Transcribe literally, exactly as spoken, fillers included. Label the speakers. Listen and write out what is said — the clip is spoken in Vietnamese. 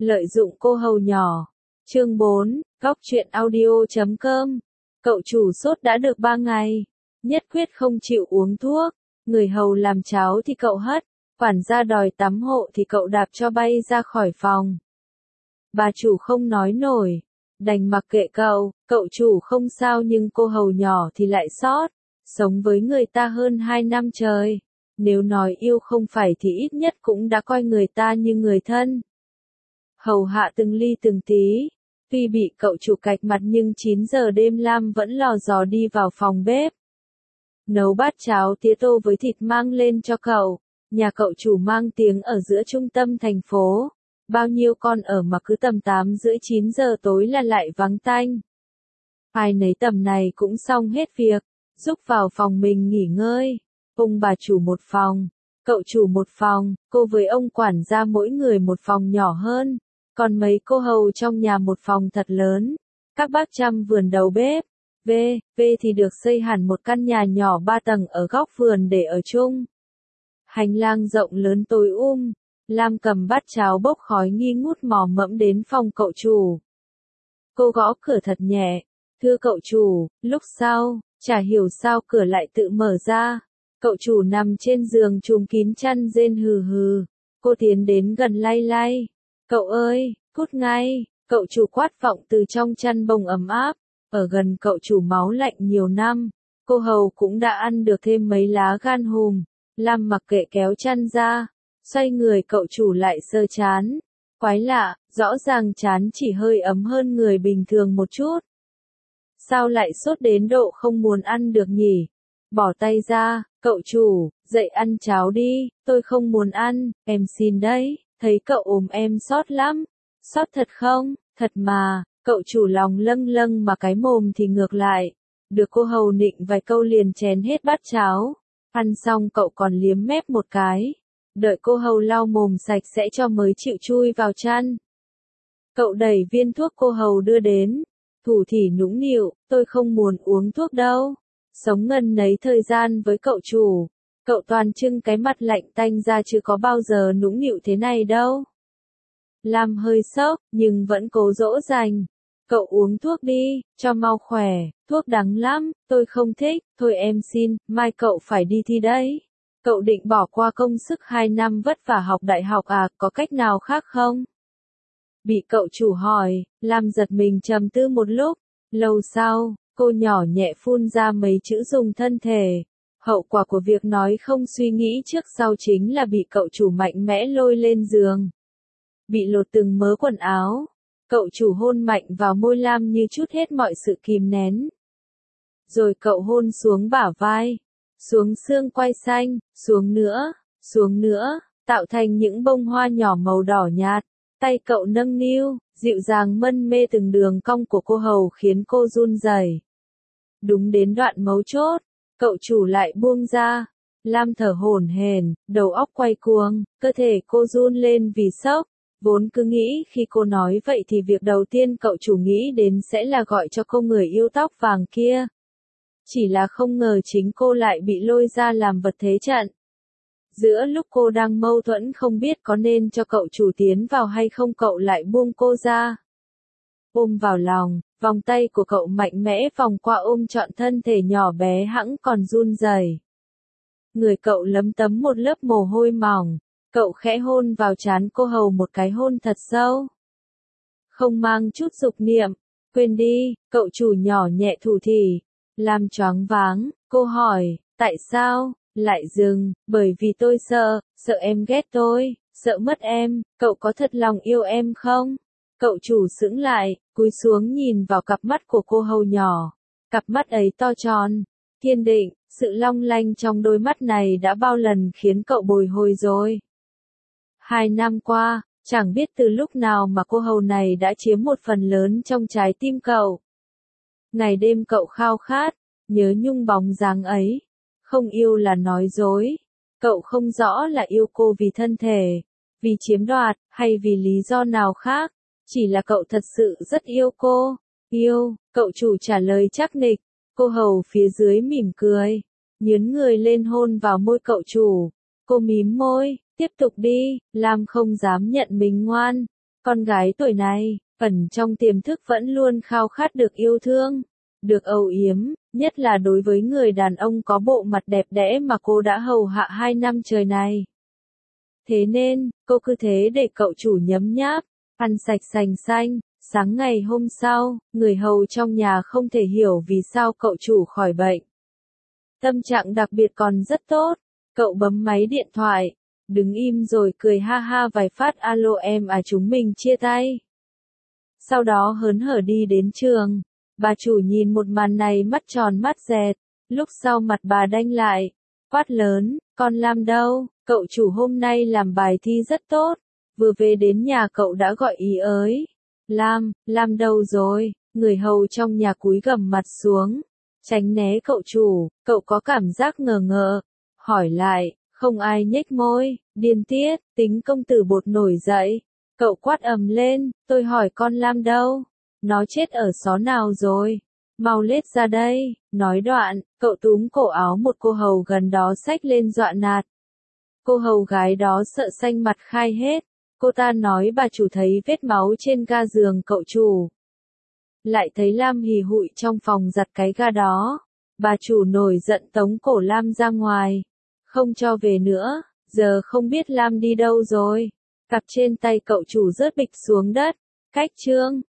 Speaker 1: Lợi dụng cô hầu nhỏ. Chương bốn, góc truyện audio chấm com. Cậu chủ sốt đã được ba ngày, nhất quyết không chịu uống thuốc. Người hầu làm cháo thì cậu hất, quản gia đòi tắm hộ thì cậu đạp cho bay ra khỏi phòng. Bà chủ không nói nổi, đành mặc kệ cậu. Cậu chủ không sao nhưng cô hầu nhỏ thì lại sót. Sống với người ta hơn hai năm trời, nếu nói yêu không phải thì ít nhất cũng đã coi người ta như người thân. Hầu hạ từng ly từng tí. Tuy bị cậu chủ cạch mặt nhưng chín giờ đêm Lam vẫn lò dò đi vào phòng bếp. Nấu bát cháo tía tô với thịt mang lên cho cậu. Nhà cậu chủ mang tiếng ở giữa trung tâm thành phố. Bao nhiêu con ở mà cứ tầm tám rưỡi chín giờ tối là lại vắng tanh. Ai nấy tầm này cũng xong hết việc, rúc vào phòng mình nghỉ ngơi. Ông bà chủ một phòng, cậu chủ một phòng, cô với ông quản gia mỗi người một phòng nhỏ hơn. Còn mấy cô hầu trong nhà một phòng thật lớn. Các bác chăm vườn đầu bếp. V, V thì được xây hẳn một căn nhà nhỏ ba tầng ở góc vườn để ở chung. Hành lang rộng lớn tối um. Lam cầm bát cháo bốc khói nghi ngút mò mẫm đến phòng cậu chủ. Cô gõ cửa thật nhẹ. Thưa cậu chủ. Lúc sau, chả hiểu sao cửa lại tự mở ra. Cậu chủ nằm trên giường trùm kín chăn rên hừ hừ. Cô tiến đến gần lay lay. Cậu ơi, cút ngay. Cậu chủ quát vọng từ trong chăn bông ấm áp. Ở gần cậu chủ máu lạnh nhiều năm, cô hầu cũng đã ăn được thêm mấy lá gan hùm. Lam mặc kệ kéo chăn ra, xoay người cậu chủ lại sơ chán. Quái lạ, rõ ràng chán chỉ hơi ấm hơn người bình thường một chút. Sao lại sốt đến độ không muốn ăn được nhỉ? Bỏ tay ra, cậu chủ, dậy ăn cháo đi, tôi không muốn ăn, em xin đấy, thấy cậu ốm em sót lắm. Sót thật không? Thật mà. Cậu chủ lòng lâng lâng mà cái mồm thì ngược lại. Được cô hầu nịnh vài câu liền chén hết bát cháo. Ăn xong cậu còn liếm mép một cái. Đợi cô hầu lau mồm sạch sẽ cho mới chịu chui vào chăn. Cậu đẩy viên thuốc cô hầu đưa đến. Thủ thỉ nũng nịu, tôi không muốn uống thuốc đâu. Sống ngần nấy thời gian với cậu chủ. Cậu toàn trưng cái mặt lạnh tanh ra chứ có bao giờ nũng nịu thế này đâu. Lam hơi sốc, nhưng vẫn cố dỗ dành. Cậu uống thuốc đi, cho mau khỏe, thuốc đắng lắm, tôi không thích, thôi em xin, mai cậu phải đi thi đấy. Cậu định bỏ qua công sức hai năm vất vả học đại học à, có cách nào khác không? Bị cậu chủ hỏi, Lam giật mình trầm tư một lúc. Lâu sau, cô nhỏ nhẹ phun ra mấy chữ dùng thân thể. Hậu quả của việc nói không suy nghĩ trước sau chính là bị cậu chủ mạnh mẽ lôi lên giường. Bị lột từng mớ quần áo. Cậu chủ hôn mạnh vào môi Lam như chút hết mọi sự kìm nén. Rồi cậu hôn xuống bả vai, xuống xương quai xanh, xuống nữa, xuống nữa, tạo thành những bông hoa nhỏ màu đỏ nhạt. Tay cậu nâng niu, dịu dàng mân mê từng đường cong của cô hầu khiến cô run rẩy. Đúng đến đoạn mấu chốt, cậu chủ lại buông ra. Lam thở hổn hển, đầu óc quay cuồng, cơ thể cô run lên vì sốc. Vốn cứ nghĩ khi cô nói vậy thì việc đầu tiên cậu chủ nghĩ đến sẽ là gọi cho cô người yêu tóc vàng kia. Chỉ là không ngờ chính cô lại bị lôi ra làm vật thế trận. Giữa lúc cô đang mâu thuẫn không biết có nên cho cậu chủ tiến vào hay không, cậu lại buông cô ra. Ôm vào lòng, vòng tay của cậu mạnh mẽ vòng qua ôm trọn thân thể nhỏ bé hẵng còn run rẩy. Người cậu lấm tấm một lớp mồ hôi mỏng. Cậu khẽ hôn vào trán cô hầu một cái hôn thật sâu. Không mang chút dục niệm. Quên đi, cậu chủ nhỏ nhẹ thủ thỉ. Làm choáng váng, cô hỏi, tại sao? Lại dừng, bởi vì tôi sợ, sợ em ghét tôi, sợ mất em, cậu có thật lòng yêu em không? Cậu chủ sững lại, cúi xuống nhìn vào cặp mắt của cô hầu nhỏ. Cặp mắt ấy to tròn, kiên định, sự long lanh trong đôi mắt này đã bao lần khiến cậu bồi hồi rồi. Hai năm qua, chẳng biết từ lúc nào mà cô hầu này đã chiếm một phần lớn trong trái tim cậu. Ngày đêm cậu khao khát, nhớ nhung bóng dáng ấy. Không yêu là nói dối. Cậu không rõ là yêu cô vì thân thể, vì chiếm đoạt, hay vì lý do nào khác. Chỉ là cậu thật sự rất yêu cô. Yêu, cậu chủ trả lời chắc nịch. Cô hầu phía dưới mỉm cười, nhướn người lên hôn vào môi cậu chủ. Cô mím môi. Tiếp tục đi, Lam không dám nhận mình ngoan. Con gái tuổi này, ẩn trong tiềm thức vẫn luôn khao khát được yêu thương, được âu yếm, nhất là đối với người đàn ông có bộ mặt đẹp đẽ mà cô đã hầu hạ hai năm trời này. Thế nên, cô cứ thế để cậu chủ nhấm nháp, ăn sạch sành xanh. Sáng ngày hôm sau, người hầu trong nhà không thể hiểu vì sao cậu chủ khỏi bệnh. Tâm trạng đặc biệt còn rất tốt, cậu bấm máy điện thoại, đứng im rồi cười ha ha vài phát alo em à chúng mình chia tay. Sau đó hớn hở đi đến trường, bà chủ nhìn một màn này mắt tròn mắt dẹt, lúc sau mặt bà đanh lại, quát lớn, con Lam đâu, cậu chủ hôm nay làm bài thi rất tốt, vừa về đến nhà cậu đã gọi ý ới. Lam, Lam đâu rồi, người hầu trong nhà cúi gằm mặt xuống, tránh né cậu chủ, cậu có cảm giác ngờ ngợ, hỏi lại, không ai nhếch môi, điên tiết, tính công tử bột nổi dậy, cậu quát ầm lên, tôi hỏi con Lam đâu, nó chết ở xó nào rồi, mau lết ra đây, nói đoạn, cậu túm cổ áo một cô hầu gần đó xách lên dọa nạt. Cô hầu gái đó sợ xanh mặt khai hết. Cô ta nói bà chủ thấy vết máu trên ga giường cậu chủ. Lại thấy Lam hì hụi trong phòng giặt cái ga đó. Bà chủ nổi giận tống cổ Lam ra ngoài. Không cho về nữa, giờ không biết Lam đi đâu rồi. Cặp trên tay cậu chủ rớt bịch xuống đất. Cách chương.